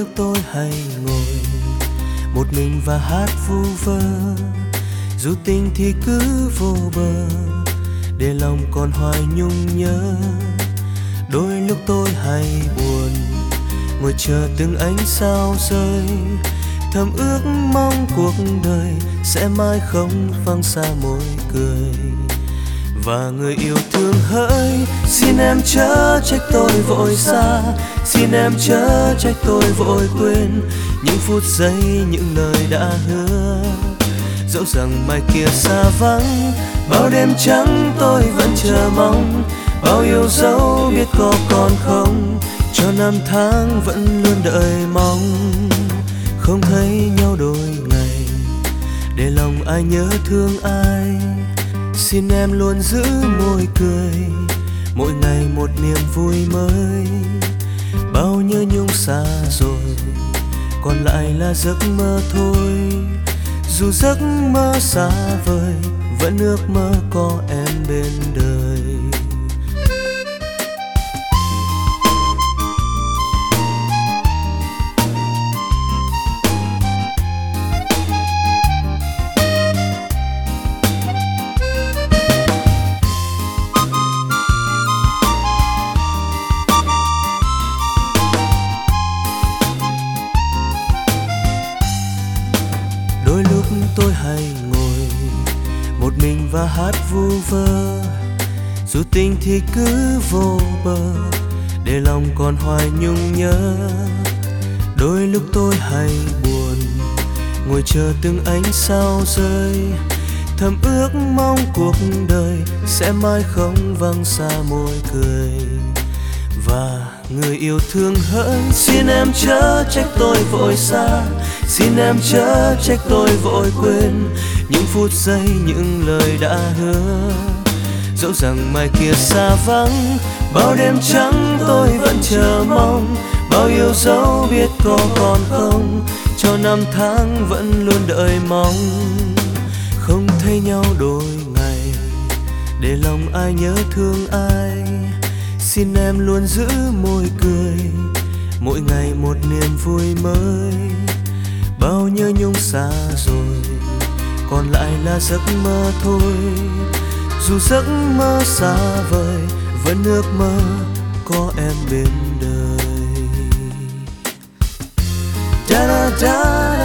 tôi hay ngồi một mình và hát vu vơ, dù tình thì cứ vô bờ, để lòng còn hoài nhung nhớ. Đôi lúc tôi hay buồn, ngồi chờ từng ánh sao rơi, thầm ước mong cuộc đời sẽ mãi không vắng xa môi cười. Và người yêu thương hỡi, xin em chớ trách tôi vội xa, xin em chớ trách tôi vội quên những phút giây, những lời đã hứa. Dẫu rằng mai kia xa vắng, bao đêm trắng tôi vẫn chờ mong, bao yêu dấu biết có còn không, cho năm tháng vẫn luôn đợi mong. Không thấy nhau đôi ngày, để lòng ai nhớ thương ai. Xin em luôn giữ môi cười, mỗi ngày một niềm vui mới. Bao nhớ nhung xa rồi, còn lại là giấc mơ thôi. Dù giấc mơ xa vời, vẫn ước mơ có em bên đời. Đôi lúc tôi hay ngồi một mình và hát vu vơ, dù tình thì cứ vô bờ, để lòng còn hoài nhung nhớ. Đôi lúc tôi hay buồn, ngồi chờ từng ánh sao rơi, thầm ước mong cuộc đời sẽ mãi không vắng xa môi cười. Và người yêu thương hỡi, xin em chớ trách tôi vội xa, xin em chớ trách tôi vội quên những phút giây, những lời đã hứa. Dẫu rằng mai kia xa vắng, bao đêm trắng tôi vẫn chờ mong, bao yêu dấu biết có còn không, cho năm tháng vẫn luôn đợi mong. Không thấy nhau đôi ngày, để lòng ai nhớ thương ai. Xin em luôn giữ môi cười, mỗi ngày một niềm vui mới. Bao nhớ nhung xa rồi, còn lại là giấc mơ thôi. Dù giấc mơ xa vời, vẫn ước mơ có em bên đời. Da da da